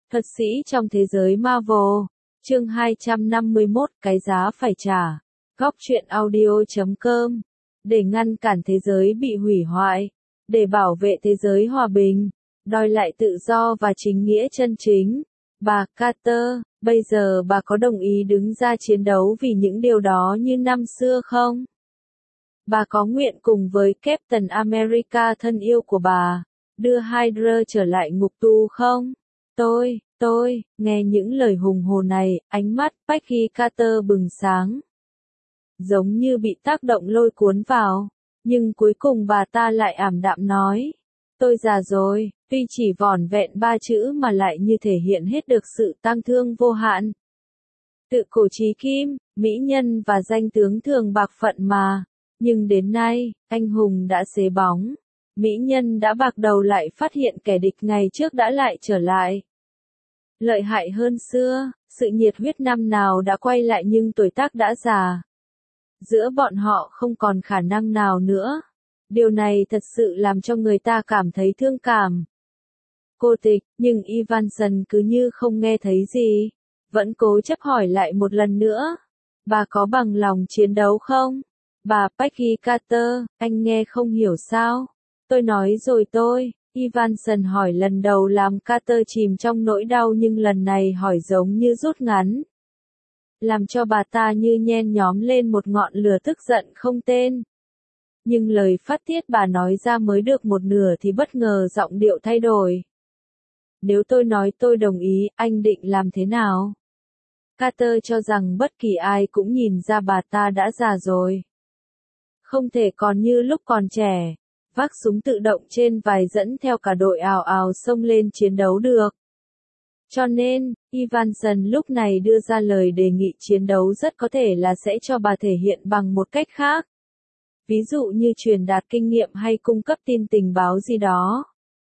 Thuật sĩ trong thế giới Marvel, chương 251, cái giá phải trả. Góc truyện audio.com. Để ngăn cản thế giới bị hủy hoại, để bảo vệ thế giới hòa bình, đòi lại tự do và chính nghĩa chân chính. Bà Carter, bây giờ bà có đồng ý đứng ra chiến đấu vì những điều đó như năm xưa không? Bà có nguyện cùng với Captain America thân yêu của bà, đưa Hydra trở lại ngục tù không? Tôi, nghe những lời hùng hồn này, ánh mắt Peggy Carter bừng sáng. Giống như bị tác động lôi cuốn vào, nhưng cuối cùng bà ta lại ảm đạm nói. Tôi già rồi, tuy chỉ vỏn vẹn 3 chữ mà lại như thể hiện hết được sự tang thương vô hạn. Tự cổ chí kim, mỹ nhân và danh tướng thường bạc phận mà, nhưng đến nay, anh hùng đã xế bóng. Mỹ nhân đã bạc đầu lại phát hiện kẻ địch ngày trước đã lại trở lại. Lợi hại hơn xưa, sự nhiệt huyết năm nào đã quay lại nhưng tuổi tác đã già. Giữa bọn họ không còn khả năng nào nữa. Điều này thật sự làm cho người ta cảm thấy thương cảm. Cô Tịch, nhưng Evanson cứ như không nghe thấy gì. Vẫn cố chấp hỏi lại một lần nữa. Bà có bằng lòng chiến đấu không? Bà Peggy Carter, anh nghe không hiểu sao? Tôi nói rồi tôi. Evanson hỏi lần đầu làm Carter chìm trong nỗi đau nhưng lần này hỏi giống như rút ngắn. Làm cho bà ta như nhen nhóm lên một ngọn lửa tức giận không tên. Nhưng lời phát tiết bà nói ra mới được một nửa thì bất ngờ giọng điệu thay đổi. Nếu tôi nói tôi đồng ý, anh định làm thế nào? Carter cho rằng bất kỳ ai cũng nhìn ra bà ta đã già rồi. Không thể còn như lúc còn trẻ, vác súng tự động trên vai dẫn theo cả đội ào ào xông lên chiến đấu được. Cho nên, Evanson lúc này đưa ra lời đề nghị chiến đấu rất có thể là sẽ cho bà thể hiện bằng một cách khác. Ví dụ như truyền đạt kinh nghiệm hay cung cấp tin tình báo gì đó.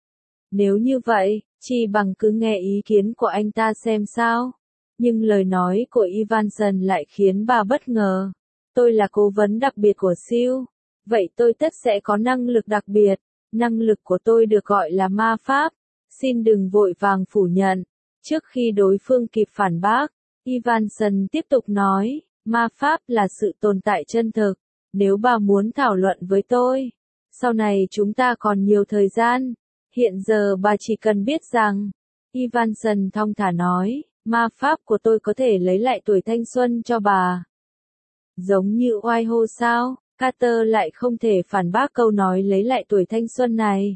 Nếu như vậy, chi bằng cứ nghe ý kiến của anh ta xem sao. Nhưng lời nói của Evanson lại khiến bà bất ngờ. Tôi là cố vấn đặc biệt của SEAL. Vậy tôi tất sẽ có năng lực đặc biệt. Năng lực của tôi được gọi là ma pháp. Xin đừng vội vàng phủ nhận. Trước khi đối phương kịp phản bác, Evanson tiếp tục nói, ma pháp là sự tồn tại chân thực. Nếu bà muốn thảo luận với tôi, sau này chúng ta còn nhiều thời gian. Hiện giờ bà chỉ cần biết rằng, Evanson thong thả nói, ma pháp của tôi có thể lấy lại tuổi thanh xuân cho bà. Giống như Whitehall sao? Carter lại không thể phản bác câu nói lấy lại tuổi thanh xuân này.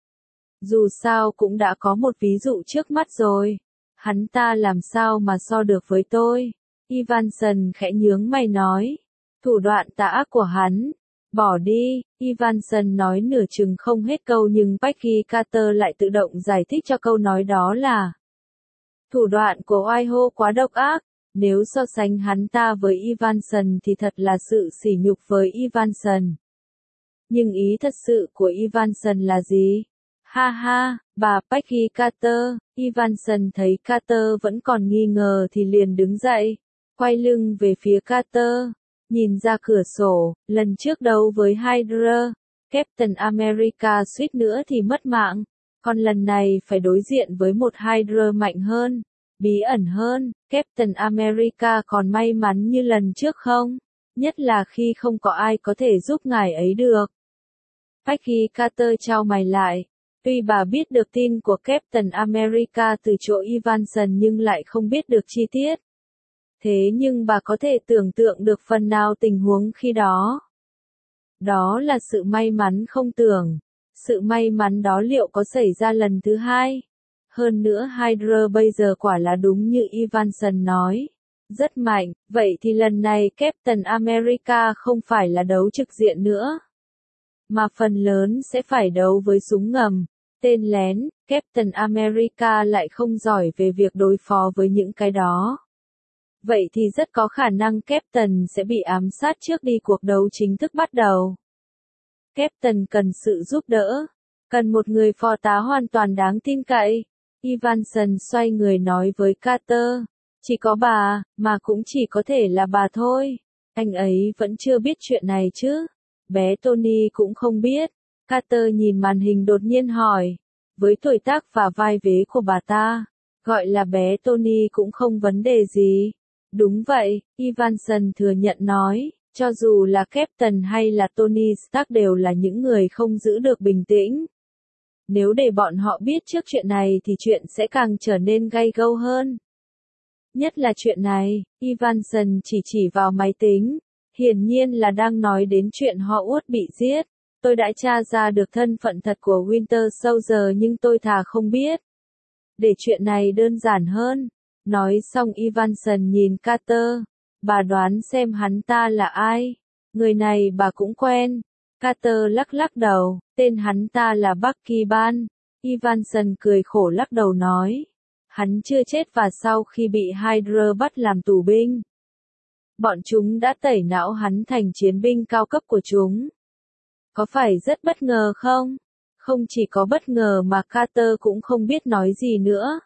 Dù sao cũng đã có một ví dụ trước mắt rồi. Hắn ta làm sao mà so được với tôi? Evanson khẽ nhướng mày nói. Thủ đoạn tà ác của hắn. Bỏ đi, Evanson nói nửa chừng không hết câu nhưng Peggy Carter lại tự động giải thích cho câu nói đó là. Thủ đoạn của Whitehall quá độc ác. Nếu so sánh hắn ta với Evanson thì thật là sự sỉ nhục với Evanson. Nhưng ý thật sự của Evanson là gì? Ha ha, bà Peggy Carter, Evanson thấy Carter vẫn còn nghi ngờ thì liền đứng dậy, quay lưng về phía Carter, nhìn ra cửa sổ, lần trước đấu với Hydra, Captain America suýt nữa thì mất mạng, còn lần này phải đối diện với một Hydra mạnh hơn, bí ẩn hơn, Captain America còn may mắn như lần trước không? Nhất là khi không có ai có thể giúp ngài ấy được. Peggy Carter chau mày lại. Tuy bà biết được tin của Captain America từ chỗ Evanson nhưng lại không biết được chi tiết. Thế nhưng bà có thể tưởng tượng được phần nào tình huống khi đó. Đó là sự may mắn không tưởng. Sự may mắn đó liệu có xảy ra lần thứ hai? Hơn nữa Hydra bây giờ quả là đúng như Evanson nói. Rất mạnh, vậy thì lần này Captain America không phải là đấu trực diện nữa. Mà phần lớn sẽ phải đấu với súng ngầm. Tên lén, Captain America lại không giỏi về việc đối phó với những cái đó. Vậy thì rất có khả năng Captain sẽ bị ám sát trước đi cuộc đấu chính thức bắt đầu. Captain cần sự giúp đỡ. Cần một người phò tá hoàn toàn đáng tin cậy. Evanson xoay người nói với Carter. Chỉ có bà, mà cũng chỉ có thể là bà thôi. Anh ấy vẫn chưa biết chuyện này chứ. Bé Tony cũng không biết. Carter nhìn màn hình đột nhiên hỏi. Với tuổi tác và vai vế của bà ta, Gọi là bé Tony cũng không vấn đề gì. Đúng vậy, Evanson thừa nhận nói, cho dù là Captain hay là Tony Stark đều là những người không giữ được bình tĩnh. Nếu để bọn họ biết trước chuyện này thì chuyện sẽ càng trở nên gay gâu hơn. Nhất là chuyện này, Evanson chỉ vào máy tính, hiển nhiên là đang nói đến chuyện Howard bị giết. Tôi đã tra ra được thân phận thật của Winter Soldier nhưng tôi thà không biết. Để chuyện này đơn giản hơn. Nói xong Evanson nhìn Carter. Bà đoán xem hắn ta là ai. Người này bà cũng quen. Carter lắc đầu. Tên hắn ta là Bucky Barnes. Evanson cười khổ lắc đầu nói. Hắn chưa chết và sau khi bị Hydra bắt làm tù binh. Bọn chúng đã tẩy não hắn thành chiến binh cao cấp của chúng. Có phải rất bất ngờ không? Không chỉ có bất ngờ mà Carter cũng không biết nói gì nữa.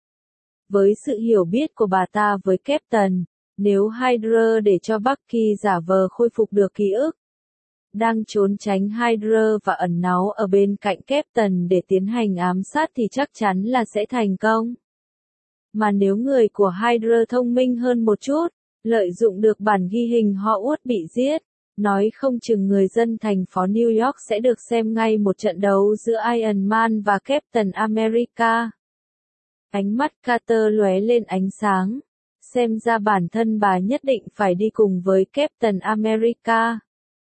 Với sự hiểu biết của bà ta với Captain, nếu Hydra để cho Bucky giả vờ khôi phục được ký ức, đang trốn tránh Hydra và ẩn náu ở bên cạnh Captain để tiến hành ám sát thì chắc chắn là sẽ thành công. Mà nếu người của Hydra thông minh hơn một chút, lợi dụng được bản ghi hình Howard bị giết, nói không chừng người dân thành phố New York sẽ được xem ngay một trận đấu giữa Iron Man và Captain America. Ánh mắt Carter lóe lên ánh sáng. Xem ra bản thân bà nhất định phải đi cùng với Captain America.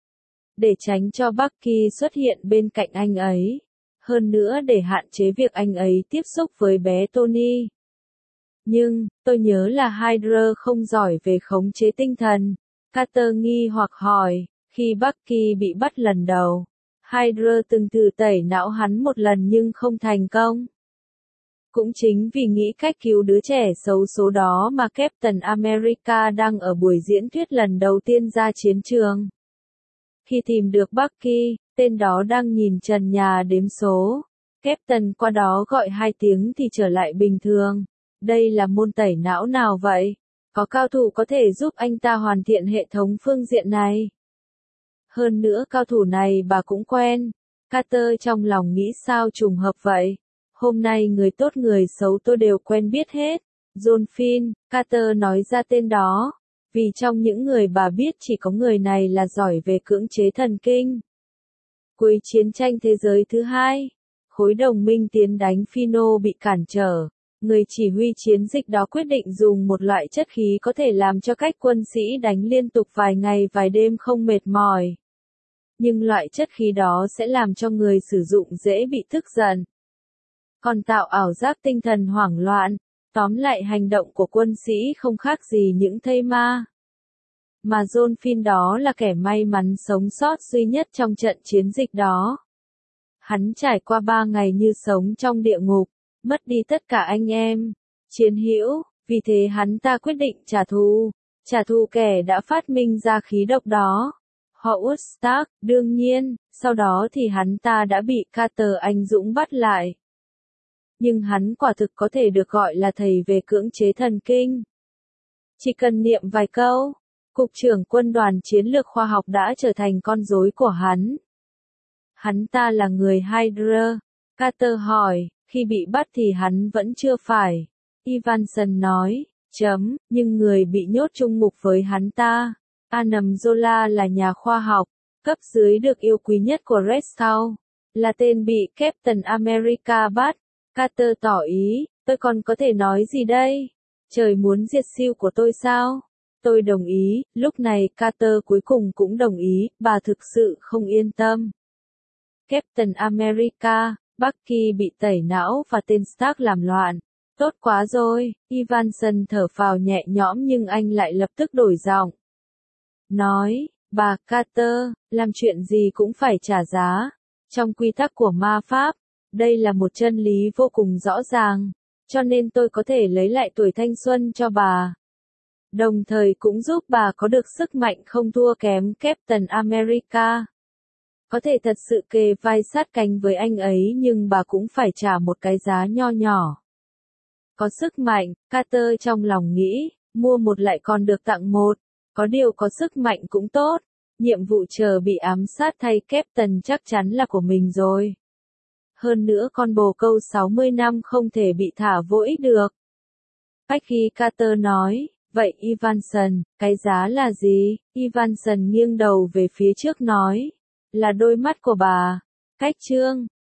Để tránh cho Bucky xuất hiện bên cạnh anh ấy. Hơn nữa để hạn chế việc anh ấy tiếp xúc với bé Tony. Nhưng, tôi nhớ là Hydra không giỏi về khống chế tinh thần. Carter nghi hoặc hỏi, khi Bucky bị bắt lần đầu, Hydra từng thử tẩy não hắn một lần nhưng không thành công. Cũng chính vì nghĩ cách cứu đứa trẻ xấu số đó mà Captain America đang ở buổi diễn thuyết lần đầu tiên ra chiến trường. Khi tìm được Bucky, tên đó đang nhìn trần nhà đếm số. Captain qua đó gọi 2 tiếng thì trở lại bình thường. Đây là môn tẩy não nào vậy? Có cao thủ có thể giúp anh ta hoàn thiện hệ thống phương diện này. Hơn nữa cao thủ này bà cũng quen. Carter trong lòng nghĩ sao trùng hợp vậy? Hôm nay người tốt người xấu tôi đều quen biết hết. John Finn, Carter nói ra tên đó. Vì trong những người bà biết chỉ có người này là giỏi về cưỡng chế thần kinh. Cuối chiến tranh thế giới thứ 2, khối đồng minh tiến đánh Phino bị cản trở. Người chỉ huy chiến dịch đó quyết định dùng một loại chất khí có thể làm cho các quân sĩ đánh liên tục vài ngày vài đêm không mệt mỏi. Nhưng loại chất khí đó sẽ làm cho người sử dụng dễ bị tức giận. Còn tạo ảo giác tinh thần hoảng loạn. Tóm lại hành động của quân sĩ không khác gì những thây ma. Mà John Finn đó là kẻ may mắn sống sót duy nhất trong trận chiến dịch đó. Hắn trải qua 3 ngày như sống trong địa ngục, mất đi tất cả anh em, chiến hữu, vì thế hắn ta quyết định trả thù kẻ đã phát minh ra khí độc đó. Howard Stark, đương nhiên, sau đó thì hắn ta đã bị Carter anh dũng bắt lại. Nhưng hắn quả thực có thể được gọi là thầy về cưỡng chế thần kinh. Chỉ cần niệm vài câu, Cục trưởng quân đoàn chiến lược khoa học đã trở thành con rối của hắn. Hắn ta là người Hydra. Carter hỏi, khi bị bắt thì hắn vẫn chưa phải. Evanson nói, nhưng người bị nhốt chung ngục với hắn ta. Adam Zola là nhà khoa học, cấp dưới được yêu quý nhất của Red Skull, là tên bị Captain America bắt. Carter tỏ ý, tôi còn có thể nói gì đây? Trời muốn diệt siêu của tôi sao? Tôi đồng ý, lúc này Carter cuối cùng cũng đồng ý, bà thực sự không yên tâm. Captain America, Bucky bị tẩy não và tên Stark làm loạn. Tốt quá rồi, Evanson thở phào nhẹ nhõm nhưng anh lại lập tức đổi giọng. Nói, bà Carter, làm chuyện gì cũng phải trả giá. Trong quy tắc của ma pháp, đây là một chân lý vô cùng rõ ràng, cho nên tôi có thể lấy lại tuổi thanh xuân cho bà. Đồng thời cũng giúp bà có được sức mạnh không thua kém Captain America. Có thể thật sự kề vai sát cánh với anh ấy nhưng bà cũng phải trả một cái giá nho nhỏ. Có sức mạnh, Carter trong lòng nghĩ, mua một lại còn được tặng một. Có điều có sức mạnh cũng tốt. Nhiệm vụ chờ bị ám sát thay Captain chắc chắn là của mình rồi. Hơn nữa con bồ câu 60 năm không thể bị thả vô ích được. Peggy Carter nói, vậy Evanson, cái giá là gì? Evanson nghiêng đầu về phía trước nói, là đôi mắt của bà. Cách chương